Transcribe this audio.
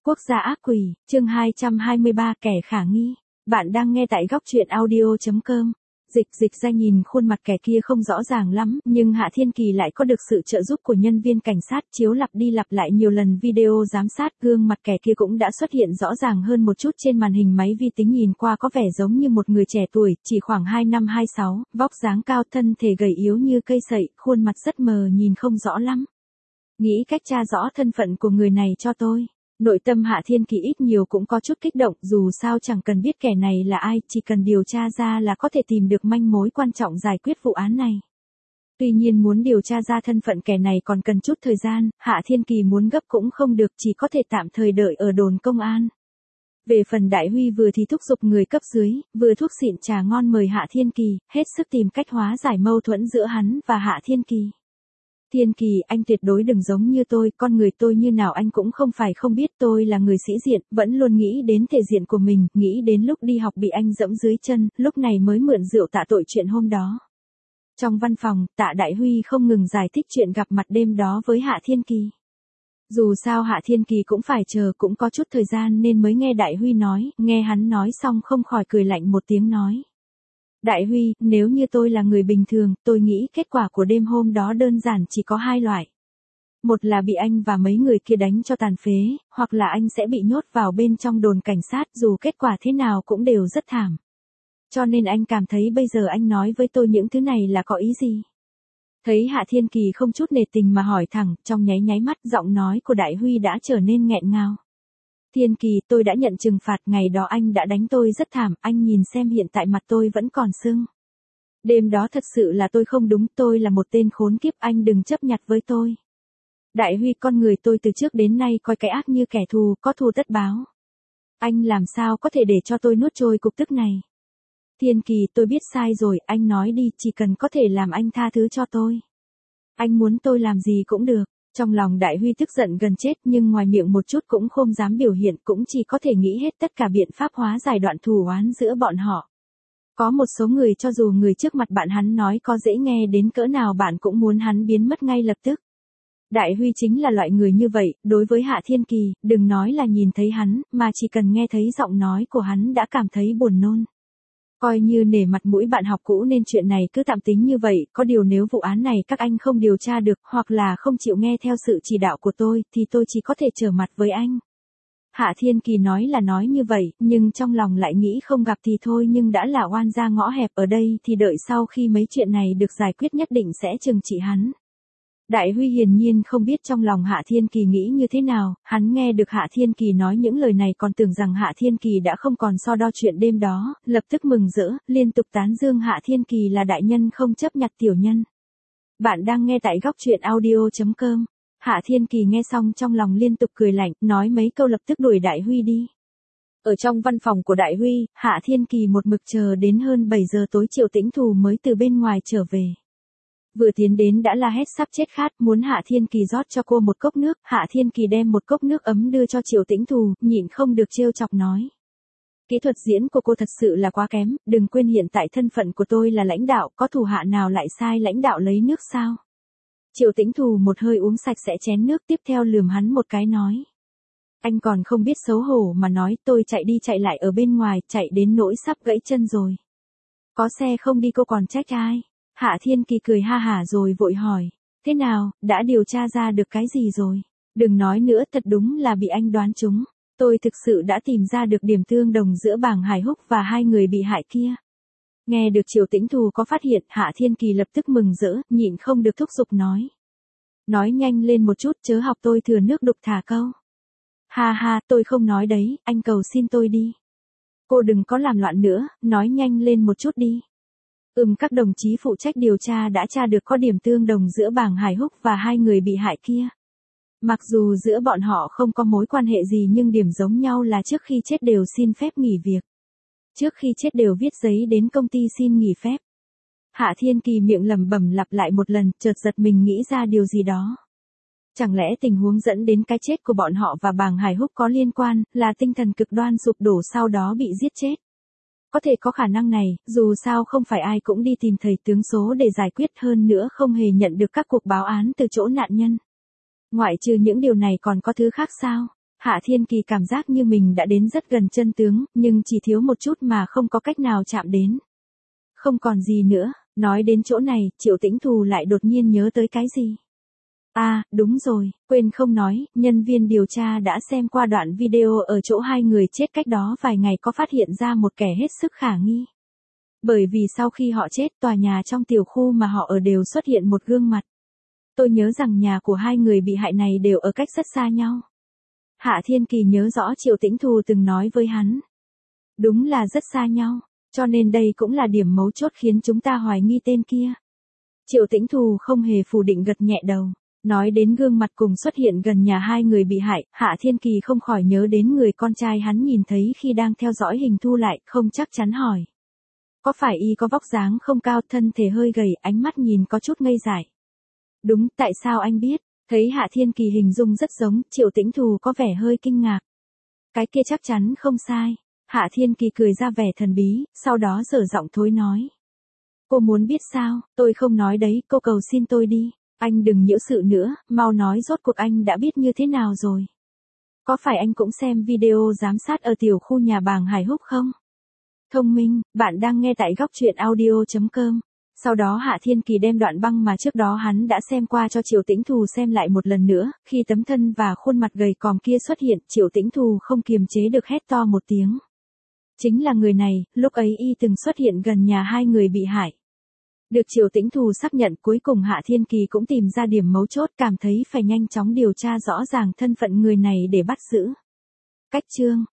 Quốc gia ác quỷ, chương 223 kẻ khả nghi. Bạn đang nghe tại góc truyện audio.com. Dịch ra nhìn khuôn mặt kẻ kia không rõ ràng lắm, nhưng Hạ Thiên Kỳ lại có được sự trợ giúp của nhân viên cảnh sát chiếu lặp đi lặp lại nhiều lần video giám sát. Gương mặt kẻ kia cũng đã xuất hiện rõ ràng hơn một chút trên màn hình máy vi tính, nhìn qua có vẻ giống như một người trẻ tuổi, chỉ khoảng 25-26, vóc dáng cao, thân thể gầy yếu như cây sậy, khuôn mặt rất mờ nhìn không rõ lắm. Nghĩ cách tra rõ thân phận của người này cho tôi. Nội tâm Hạ Thiên Kỳ ít nhiều cũng có chút kích động, dù sao chẳng cần biết kẻ này là ai, chỉ cần điều tra ra là có thể tìm được manh mối quan trọng giải quyết vụ án này. Tuy nhiên muốn điều tra ra thân phận kẻ này còn cần chút thời gian, Hạ Thiên Kỳ muốn gấp cũng không được, chỉ có thể tạm thời đợi ở đồn công an. Về phần Đại Huy vừa thì thúc giục người cấp dưới, vừa thuốc xịn trà ngon mời Hạ Thiên Kỳ, hết sức tìm cách hóa giải mâu thuẫn giữa hắn và Hạ Thiên Kỳ. Thiên Kỳ, anh tuyệt đối đừng giống như tôi, con người tôi như nào anh cũng không phải không biết, tôi là người sĩ diện, vẫn luôn nghĩ đến thể diện của mình, nghĩ đến lúc đi học bị anh dẫm dưới chân, lúc này mới mượn rượu tạ tội chuyện hôm đó. Trong văn phòng, Tạ Đại Huy không ngừng giải thích chuyện gặp mặt đêm đó với Hạ Thiên Kỳ. Dù sao Hạ Thiên Kỳ cũng phải chờ, cũng có chút thời gian nên mới nghe Đại Huy nói, nghe hắn nói xong không khỏi cười lạnh một tiếng nói. Đại Huy, nếu như tôi là người bình thường, tôi nghĩ kết quả của đêm hôm đó đơn giản chỉ có hai loại. Một là bị anh và mấy người kia đánh cho tàn phế, hoặc là anh sẽ bị nhốt vào bên trong đồn cảnh sát, dù kết quả thế nào cũng đều rất thảm. Cho nên anh cảm thấy bây giờ anh nói với tôi những thứ này là có ý gì? Thấy Hạ Thiên Kỳ không chút nề tình mà hỏi thẳng, trong nháy mắt giọng nói của Đại Huy đã trở nên nghẹn ngào. Thiên Kỳ, tôi đã nhận trừng phạt, ngày đó anh đã đánh tôi rất thảm, anh nhìn xem hiện tại mặt tôi vẫn còn sưng. Đêm đó thật sự là tôi không đúng, tôi là một tên khốn kiếp, anh đừng chấp nhặt với tôi. Đại Huy, con người tôi từ trước đến nay coi cái ác như kẻ thù, có thù tất báo. Anh làm sao có thể để cho tôi nuốt trôi cục tức này? Thiên Kỳ, tôi biết sai rồi, anh nói đi, chỉ cần có thể làm anh tha thứ cho tôi. Anh muốn tôi làm gì cũng được. Trong lòng Đại Huy tức giận gần chết, nhưng ngoài miệng một chút cũng không dám biểu hiện, cũng chỉ có thể nghĩ hết tất cả biện pháp hóa giải đoạn thù oán giữa bọn họ. Có một số người cho dù người trước mặt bạn hắn nói có dễ nghe đến cỡ nào bạn cũng muốn hắn biến mất ngay lập tức. Đại Huy chính là loại người như vậy, đối với Hạ Thiên Kỳ, đừng nói là nhìn thấy hắn, mà chỉ cần nghe thấy giọng nói của hắn đã cảm thấy buồn nôn. Coi như nể mặt mũi bạn học cũ nên chuyện này cứ tạm tính như vậy, có điều nếu vụ án này các anh không điều tra được, hoặc là không chịu nghe theo sự chỉ đạo của tôi, thì tôi chỉ có thể trở mặt với anh. Hạ Thiên Kỳ nói là nói như vậy, nhưng trong lòng lại nghĩ không gặp thì thôi, nhưng đã là oan ra ngõ hẹp ở đây thì đợi sau khi mấy chuyện này được giải quyết nhất định sẽ trừng trị hắn. Đại Huy hiển nhiên không biết trong lòng Hạ Thiên Kỳ nghĩ như thế nào, hắn nghe được Hạ Thiên Kỳ nói những lời này còn tưởng rằng Hạ Thiên Kỳ đã không còn so đo chuyện đêm đó, lập tức mừng rỡ, liên tục tán dương Hạ Thiên Kỳ là đại nhân không chấp nhặt tiểu nhân. Bạn đang nghe tại góc truyện audio.com. Hạ Thiên Kỳ nghe xong trong lòng liên tục cười lạnh, nói mấy câu lập tức đuổi Đại Huy đi. Ở trong văn phòng của Đại Huy, Hạ Thiên Kỳ một mực chờ đến hơn 7 giờ tối Triệu Tĩnh Thù mới từ bên ngoài trở về. Vừa tiến đến đã la hét sắp chết khát, muốn Hạ Thiên Kỳ rót cho cô một cốc nước, Hạ Thiên Kỳ đem một cốc nước ấm đưa cho Triệu Tĩnh Thù, nhịn không được trêu chọc nói. Kỹ thuật diễn của cô thật sự là quá kém, đừng quên hiện tại thân phận của tôi là lãnh đạo, có thủ hạ nào lại sai lãnh đạo lấy nước sao? Triệu Tĩnh Thù một hơi uống sạch sẽ chén nước, tiếp theo lườm hắn một cái nói. Anh còn không biết xấu hổ mà nói, tôi chạy đi chạy lại ở bên ngoài, chạy đến nỗi sắp gãy chân rồi. Có xe không đi cô còn trách ai? Hạ Thiên Kỳ cười ha hả rồi vội hỏi, thế nào, đã điều tra ra được cái gì rồi? Đừng nói nữa, thật đúng là bị anh đoán trúng. Tôi thực sự đã tìm ra được điểm tương đồng giữa Bàng Hải Húc và hai người bị hại kia. Nghe được Triệu Tĩnh Thù có phát hiện, Hạ Thiên Kỳ lập tức mừng rỡ, nhịn không được thúc giục nói. Nói nhanh lên một chút, chớ học tôi thừa nước đục thả câu. Ha ha, tôi không nói đấy, anh cầu xin tôi đi. Cô đừng có làm loạn nữa, nói nhanh lên một chút đi. Các đồng chí phụ trách điều tra đã tra được có điểm tương đồng giữa Bàng Hải Húc và hai người bị hại kia. Mặc dù giữa bọn họ không có mối quan hệ gì nhưng điểm giống nhau là trước khi chết đều xin phép nghỉ việc. Trước khi chết đều viết giấy đến công ty xin nghỉ phép. Hạ Thiên Kỳ miệng lẩm bẩm lặp lại một lần, chợt giật mình nghĩ ra điều gì đó. Chẳng lẽ tình huống dẫn đến cái chết của bọn họ và Bàng Hải Húc có liên quan, là tinh thần cực đoan sụp đổ sau đó bị giết chết? Có thể có khả năng này, dù sao không phải ai cũng đi tìm thầy tướng số để giải quyết, hơn nữa không hề nhận được các cuộc báo án từ chỗ nạn nhân. Ngoại trừ những điều này còn có thứ khác sao? Hạ Thiên Kỳ cảm giác như mình đã đến rất gần chân tướng, nhưng chỉ thiếu một chút mà không có cách nào chạm đến. Không còn gì nữa, nói đến chỗ này, Triệu Tĩnh Thù lại đột nhiên nhớ tới cái gì. À, đúng rồi, quên không nói, nhân viên điều tra đã xem qua đoạn video ở chỗ hai người chết cách đó vài ngày có phát hiện ra một kẻ hết sức khả nghi. Bởi vì sau khi họ chết, tòa nhà trong tiểu khu mà họ ở đều xuất hiện một gương mặt. Tôi nhớ rằng nhà của hai người bị hại này đều ở cách rất xa nhau. Hạ Thiên Kỳ nhớ rõ Triệu Tĩnh Thù từng nói với hắn. Đúng là rất xa nhau, cho nên đây cũng là điểm mấu chốt khiến chúng ta hoài nghi tên kia. Triệu Tĩnh Thù không hề phủ định, gật nhẹ đầu. Nói đến gương mặt cùng xuất hiện gần nhà hai người bị hại, Hạ Thiên Kỳ không khỏi nhớ đến người con trai hắn nhìn thấy khi đang theo dõi hình thu lại, không chắc chắn hỏi. Có phải y có vóc dáng không cao, thân thể hơi gầy, ánh mắt nhìn có chút ngây dại. Đúng, tại sao anh biết? Thấy Hạ Thiên Kỳ hình dung rất giống, Triệu Tĩnh Thù có vẻ hơi kinh ngạc. Cái kia chắc chắn không sai. Hạ Thiên Kỳ cười ra vẻ thần bí, sau đó dở giọng thối nói. Cô muốn biết sao, tôi không nói đấy, cô cầu xin tôi đi. Anh đừng nhiễu sự nữa, mau nói rốt cuộc anh đã biết như thế nào rồi. Có phải anh cũng xem video giám sát ở tiểu khu nhà Bàng Hải Húc không? Thông minh, bạn đang nghe tại góc truyện audio.com. Sau đó Hạ Thiên Kỳ đem đoạn băng mà trước đó hắn đã xem qua cho Triệu Tĩnh Thù xem lại một lần nữa, khi tấm thân và khuôn mặt gầy còm kia xuất hiện, Triệu Tĩnh Thù không kiềm chế được hét to một tiếng. Chính là người này, lúc ấy y từng xuất hiện gần nhà hai người bị hại. Được Triệu Tĩnh Thù xác nhận, cuối cùng Hạ Thiên Kỳ cũng tìm ra điểm mấu chốt, cảm thấy phải nhanh chóng điều tra rõ ràng thân phận người này để bắt giữ. Cách chương